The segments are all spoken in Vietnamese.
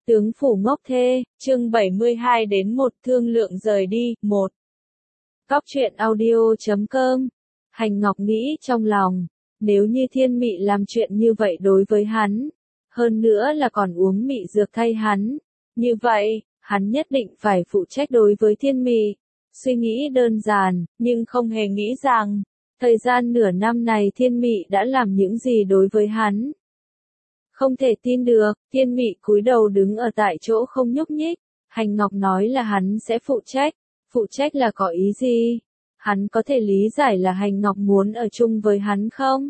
Tướng phủ ngốc thê, chương 72 đến 1 thương lượng rời đi, 1. Cóc truyện audio.com. Hành Ngọc nghĩ trong lòng, nếu như Thiên Mị làm chuyện như vậy đối với hắn, hơn nữa là còn uống mị dược thay hắn, như vậy, hắn nhất định phải phụ trách đối với Thiên Mị. Suy nghĩ đơn giản, nhưng không hề nghĩ rằng, thời gian nửa năm này Thiên Mị đã làm những gì đối với hắn. Không thể tin được, Thiên Mị cúi đầu đứng ở tại chỗ không nhúc nhích. Hành Ngọc nói là hắn sẽ phụ trách là có ý gì? Hắn có thể lý giải là Hành Ngọc muốn ở chung với hắn không?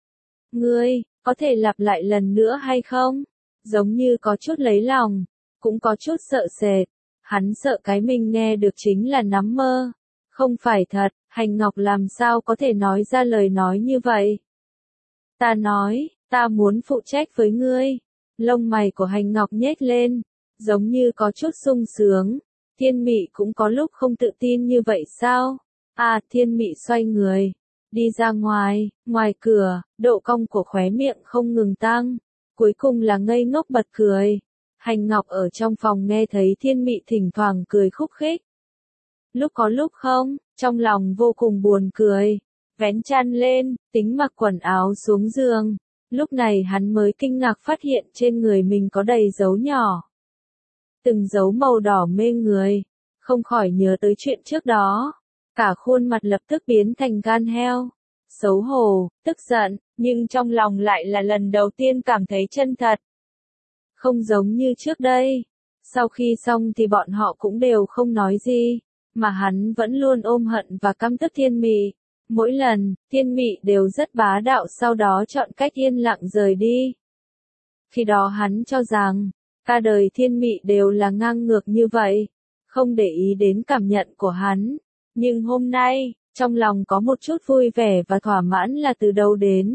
Ngươi, có thể lặp lại lần nữa hay không? Giống như có chút lấy lòng, cũng có chút sợ sệt. Hắn sợ cái mình nghe được chính là nắm mơ. Không phải thật, Hành Ngọc làm sao có thể nói ra lời nói như vậy? Ta nói, ta muốn phụ trách với ngươi. Lông mày của Hành Ngọc nhếch lên, giống như có chút sung sướng. Thiên Mị cũng có lúc không tự tin như vậy sao? Thiên Mị xoay người, đi ra ngoài cửa, độ cong của khóe miệng không ngừng tăng, cuối cùng là ngây ngốc bật cười. Hành Ngọc ở trong phòng nghe thấy Thiên Mị thỉnh thoảng cười khúc khích. Lúc có lúc không, trong lòng vô cùng buồn cười, vén chăn lên, tính mặc quần áo xuống giường. Lúc này hắn mới kinh ngạc phát hiện trên người mình có đầy dấu nhỏ. Từng dấu màu đỏ mê người, không khỏi nhớ tới chuyện trước đó. Cả khuôn mặt lập tức biến thành gan heo. Xấu hổ, tức giận, nhưng trong lòng lại là lần đầu tiên cảm thấy chân thật. Không giống như trước đây. Sau khi xong thì bọn họ cũng đều không nói gì, mà hắn vẫn luôn ôm hận và căm tức Thiên Mị. Mỗi lần, Thiên Mị đều rất bá đạo sau đó chọn cách yên lặng rời đi. Khi đó hắn cho rằng, cả đời Thiên Mị đều là ngang ngược như vậy, không để ý đến cảm nhận của hắn. Nhưng hôm nay, trong lòng có một chút vui vẻ và thỏa mãn là từ đâu đến.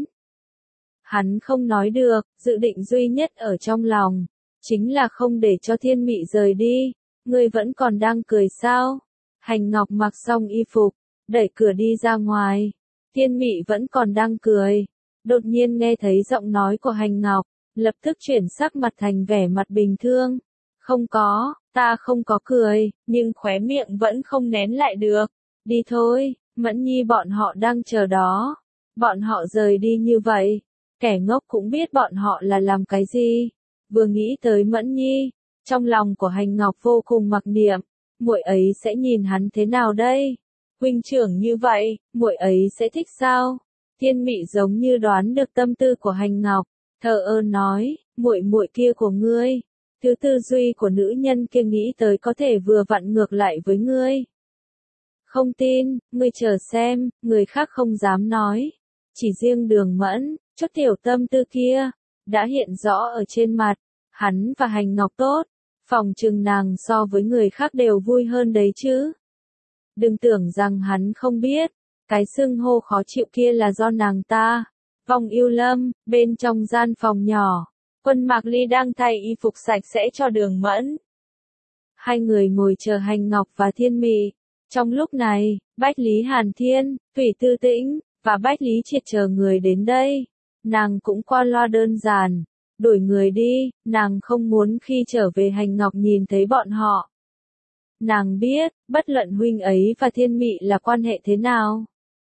Hắn không nói được, dự định duy nhất ở trong lòng, chính là không để cho Thiên Mị rời đi. Ngươi vẫn còn đang cười sao? Hành Ngọc mặc xong y phục, đẩy cửa đi ra ngoài. Thiên Mị vẫn còn đang cười. Đột nhiên nghe thấy giọng nói của Hành Ngọc, lập tức chuyển sắc mặt thành vẻ mặt bình thường. Không có, ta không có cười, nhưng khóe miệng vẫn không nén lại được. Đi thôi, Mẫn Nhi bọn họ đang chờ đó. Bọn họ rời đi như vậy, kẻ ngốc cũng biết bọn họ là làm cái gì. Vừa nghĩ tới Mẫn Nhi, trong lòng của Hành Ngọc vô cùng mặc niệm, muội ấy sẽ nhìn hắn thế nào đây? Huynh trưởng như vậy, muội ấy sẽ thích sao? Thiên Mị giống như đoán được tâm tư của Hành Ngọc, thờ ơ nói, muội kia của ngươi, thứ tư duy của nữ nhân kia nghĩ tới có thể vừa vặn ngược lại với ngươi. Không tin, ngươi chờ xem, người khác không dám nói. Chỉ riêng Đường Mẫn, chút tiểu tâm tư kia, đã hiện rõ ở trên mặt. Hắn và Hành Ngọc tốt, phòng chừng nàng so với người khác đều vui hơn đấy chứ. Đừng tưởng rằng hắn không biết, cái xưng hô khó chịu kia là do nàng ta. Vòng Yêu Lâm, bên trong gian phòng nhỏ, Quân Mạc Ly đang thay y phục sạch sẽ cho Đường Mẫn. Hai người ngồi chờ Hành Ngọc và Thiên Mị. Trong lúc này, Bách Lý Hàn Thiên, Thủy Tư Tĩnh, và Bách Lý Triệt chờ người đến đây. Nàng cũng qua loa đơn giản, đuổi người đi, nàng không muốn khi trở về Hành Ngọc nhìn thấy bọn họ. Nàng biết, bất luận huynh ấy và Thiên Mị là quan hệ thế nào,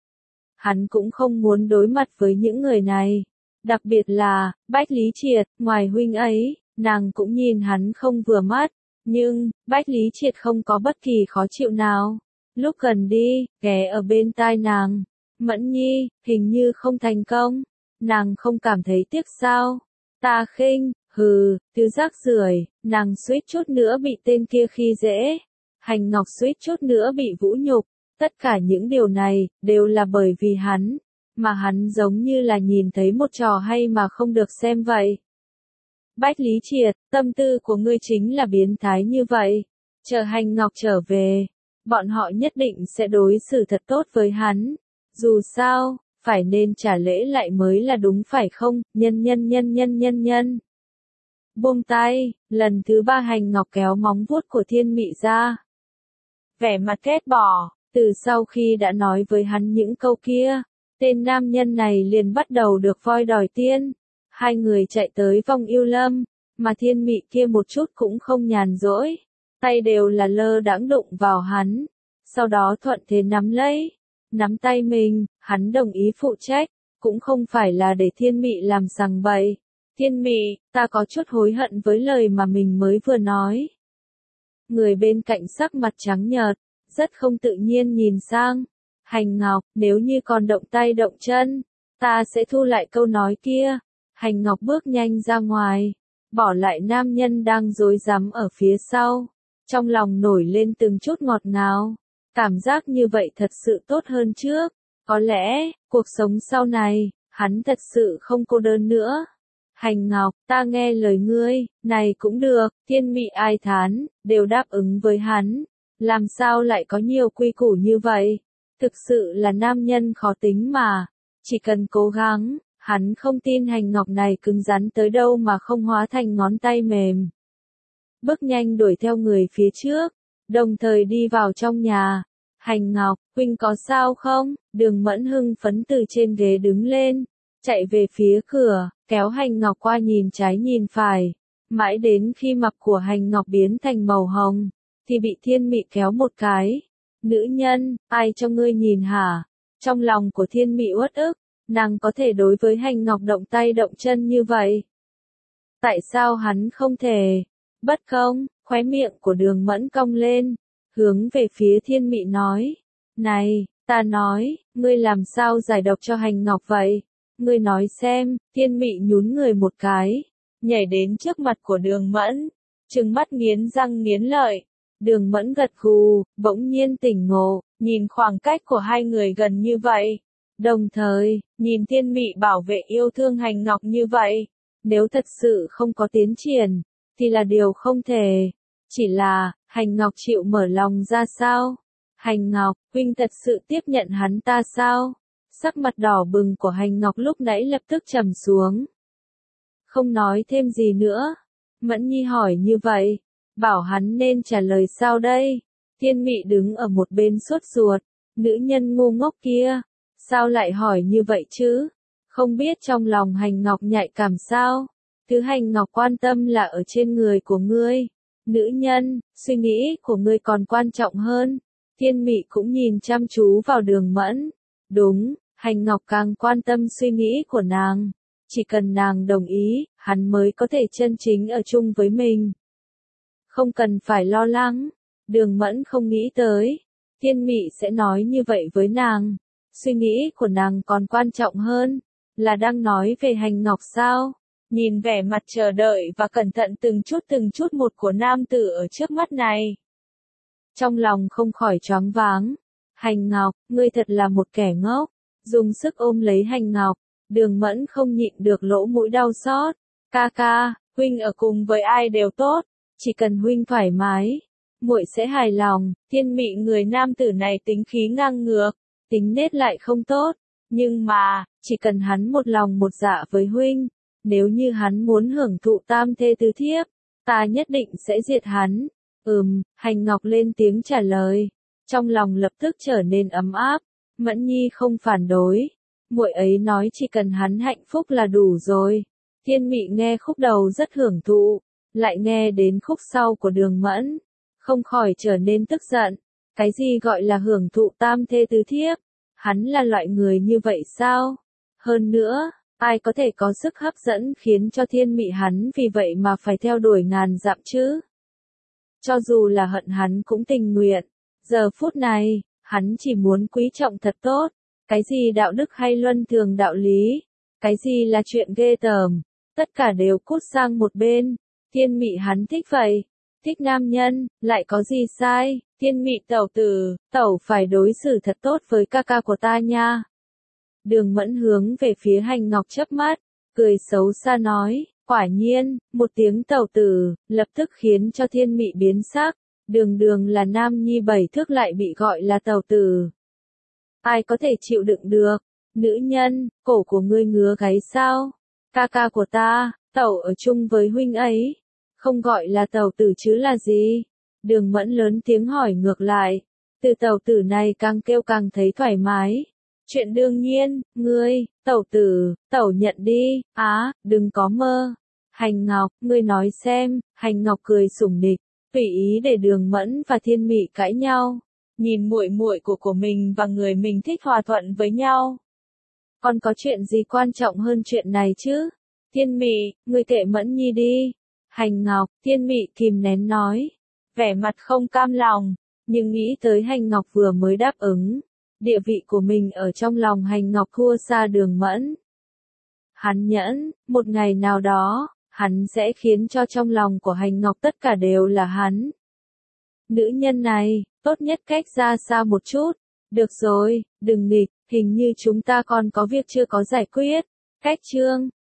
hắn cũng không muốn đối mặt với những người này. Đặc biệt là, Bách Lý Triệt, ngoài huynh ấy, nàng cũng nhìn hắn không vừa mắt. Nhưng, Bách Lý Triệt không có bất kỳ khó chịu nào. Lúc gần đi, ghé ở bên tai nàng. Mẫn Nhi, hình như không thành công. Nàng không cảm thấy tiếc sao? Ta khinh, thứ rác rưởi, nàng suýt chút nữa bị tên kia khi dễ. Hành Ngọc suýt chút nữa bị vũ nhục. Tất cả những điều này, đều là bởi vì hắn. Mà hắn giống như là nhìn thấy một trò hay mà không được xem vậy. Bách Lý Triệt, tâm tư của ngươi chính là biến thái như vậy. Chờ Hành Ngọc trở về, bọn họ nhất định sẽ đối xử thật tốt với hắn. Dù sao, phải nên trả lễ lại mới là đúng phải không, nhân. Buông tay, lần thứ ba Hành Ngọc kéo móng vuốt của Thiên Mị ra. Vẻ mặt ghét bỏ, từ sau khi đã nói với hắn những câu kia, tên nam nhân này liền bắt đầu được voi đòi tiên. Hai người chạy tới Vòng Yêu Lâm, mà thiên mị kia một chút cũng không nhàn rỗi, tay đều là lơ đãng đụng vào hắn, sau đó thuận thế nắm lấy, nắm tay mình, hắn đồng ý phụ trách, cũng không phải là để thiên mị làm sằng bậy. Thiên mị, ta có chút hối hận với lời mà mình mới vừa nói. Người bên cạnh sắc mặt trắng nhợt, rất không tự nhiên nhìn sang. Hành Ngọc, nếu như còn động tay động chân, ta sẽ thu lại câu nói kia. Hành Ngọc bước nhanh ra ngoài, bỏ lại nam nhân đang rối rắm ở phía sau. Trong lòng nổi lên từng chút ngọt ngào. Cảm giác như vậy thật sự tốt hơn trước. Có lẽ, cuộc sống sau này, hắn thật sự không cô đơn nữa. Hành Ngọc, ta nghe lời ngươi, này cũng được, thiên mị ai thán, đều đáp ứng với hắn. Làm sao lại có nhiều quy củ như vậy? Thực sự là nam nhân khó tính mà. Chỉ cần cố gắng, hắn không tin Hành Ngọc này cứng rắn tới đâu mà không hóa thành ngón tay mềm. Bước nhanh đuổi theo người phía trước, đồng thời đi vào trong nhà. Hành Ngọc, huynh có sao không? Đường Mẫn hưng phấn từ trên ghế đứng lên, chạy về phía cửa, kéo Hành Ngọc qua nhìn trái nhìn phải. Mãi đến khi mặt của Hành Ngọc biến thành màu hồng, thì bị thiên mị kéo một cái. Nữ nhân, ai cho ngươi nhìn hả? Trong lòng của thiên mị uất ức, nàng có thể đối với Hành Ngọc động tay động chân như vậy. Tại sao hắn không thể? Bất công, khóe miệng của Đường Mẫn cong lên, hướng về phía thiên mị nói. Này, ta nói, ngươi làm sao giải độc cho Hành Ngọc vậy? Ngươi nói xem, thiên mị nhún người một cái, nhảy đến trước mặt của Đường Mẫn, trừng mắt nghiến răng nghiến lợi. Đường Mẫn gật gù, bỗng nhiên tỉnh ngộ, nhìn khoảng cách của hai người gần như vậy. Đồng thời, nhìn thiên mị bảo vệ yêu thương Hành Ngọc như vậy, nếu thật sự không có tiến triển, thì là điều không thể. Chỉ là, Hành Ngọc chịu mở lòng ra sao? Hành Ngọc, huynh thật sự tiếp nhận hắn ta sao? Sắc mặt đỏ bừng của Hành Ngọc lúc nãy lập tức trầm xuống. Không nói thêm gì nữa. Mẫn Nhi hỏi như vậy, bảo hắn nên trả lời sao đây? Thiên mị đứng ở một bên sốt ruột, nữ nhân ngu ngốc kia, sao lại hỏi như vậy chứ? Không biết trong lòng Hành Ngọc nhạy cảm sao? Thứ Hành Ngọc quan tâm là ở trên người của ngươi. Nữ nhân, suy nghĩ của ngươi còn quan trọng hơn. Thiên mị cũng nhìn chăm chú vào Đường Mẫn. Đúng, Hành Ngọc càng quan tâm suy nghĩ của nàng. Chỉ cần nàng đồng ý, hắn mới có thể chân chính ở chung với mình. Không cần phải lo lắng. Đường Mẫn không nghĩ tới. Thiên mị sẽ nói như vậy với nàng. Suy nghĩ của nàng còn quan trọng hơn. Là đang nói về Hành Ngọc sao? Nhìn vẻ mặt chờ đợi và cẩn thận từng chút một của nam tử ở trước mắt này. Trong lòng không khỏi choáng váng. Hành Ngọc, ngươi thật là một kẻ ngốc. Dùng sức ôm lấy Hành Ngọc, Đường Mẫn không nhịn được lỗ mũi đau xót. Ca ca, huynh ở cùng với ai đều tốt, chỉ cần huynh thoải mái, muội sẽ hài lòng. Thiên mị người nam tử này tính khí ngang ngược, tính nết lại không tốt, nhưng mà, chỉ cần hắn một lòng một dạ với huynh, nếu như hắn muốn hưởng thụ tam thê tứ thiếp, ta nhất định sẽ diệt hắn. Hành Ngọc lên tiếng trả lời, trong lòng lập tức trở nên ấm áp. Mẫn Nhi không phản đối, muội ấy nói chỉ cần hắn hạnh phúc là đủ rồi. Thiên mị nghe khúc đầu rất hưởng thụ, lại nghe đến khúc sau của Đường Mẫn, không khỏi trở nên tức giận. Cái gì gọi là hưởng thụ tam thê tứ thiếp? Hắn là loại người như vậy sao? Hơn nữa, ai có thể có sức hấp dẫn khiến cho thiên mị hắn vì vậy mà phải theo đuổi ngàn dặm chứ? Cho dù là hận hắn cũng tình nguyện. Giờ phút này, hắn chỉ muốn quý trọng thật tốt. Cái gì đạo đức hay luân thường đạo lý? Cái gì là chuyện ghê tởm? Tất cả đều cút sang một bên. Thiên mị hắn thích vậy. Thích nam nhân, lại có gì sai? Thiên mị tẩu tử, tẩu phải đối xử thật tốt với ca ca của ta nha. Đường Mẫn hướng về phía Hành Ngọc chớp mắt, cười xấu xa nói, quả nhiên, một tiếng tẩu tử, lập tức khiến cho thiên mị biến sắc. Đường là nam nhi 7 thước lại bị gọi là tẩu tử. Ai có thể chịu đựng được? Nữ nhân, cổ của ngươi ngứa gáy sao? Ca ca của ta, tẩu ở chung với huynh ấy. Không gọi là tẩu tử chứ là gì? Đường Mẫn lớn tiếng hỏi ngược lại. Từ tẩu tử này càng kêu càng thấy thoải mái. Chuyện đương nhiên, ngươi, tẩu tử, tẩu nhận đi, đừng có mơ. Hành Ngọc, ngươi nói xem, Hành Ngọc cười sủng nịch, tùy ý để Đường Mẫn và Thiên Mị cãi nhau, nhìn muội muội của mình và người mình thích hòa thuận với nhau. Còn có chuyện gì quan trọng hơn chuyện này chứ? Thiên Mị, ngươi kệ Mẫn Nhi đi. Hành Ngọc, Thiên Mị kìm nén nói, vẻ mặt không cam lòng, nhưng nghĩ tới Hành Ngọc vừa mới đáp ứng, địa vị của mình ở trong lòng Hành Ngọc thua xa Đường Mẫn. Hắn nhẫn, một ngày nào đó, hắn sẽ khiến cho trong lòng của Hành Ngọc tất cả đều là hắn. Nữ nhân này, tốt nhất cách ra xa một chút. Được rồi, đừng nghịch, hình như chúng ta còn có việc chưa có giải quyết. Cách chương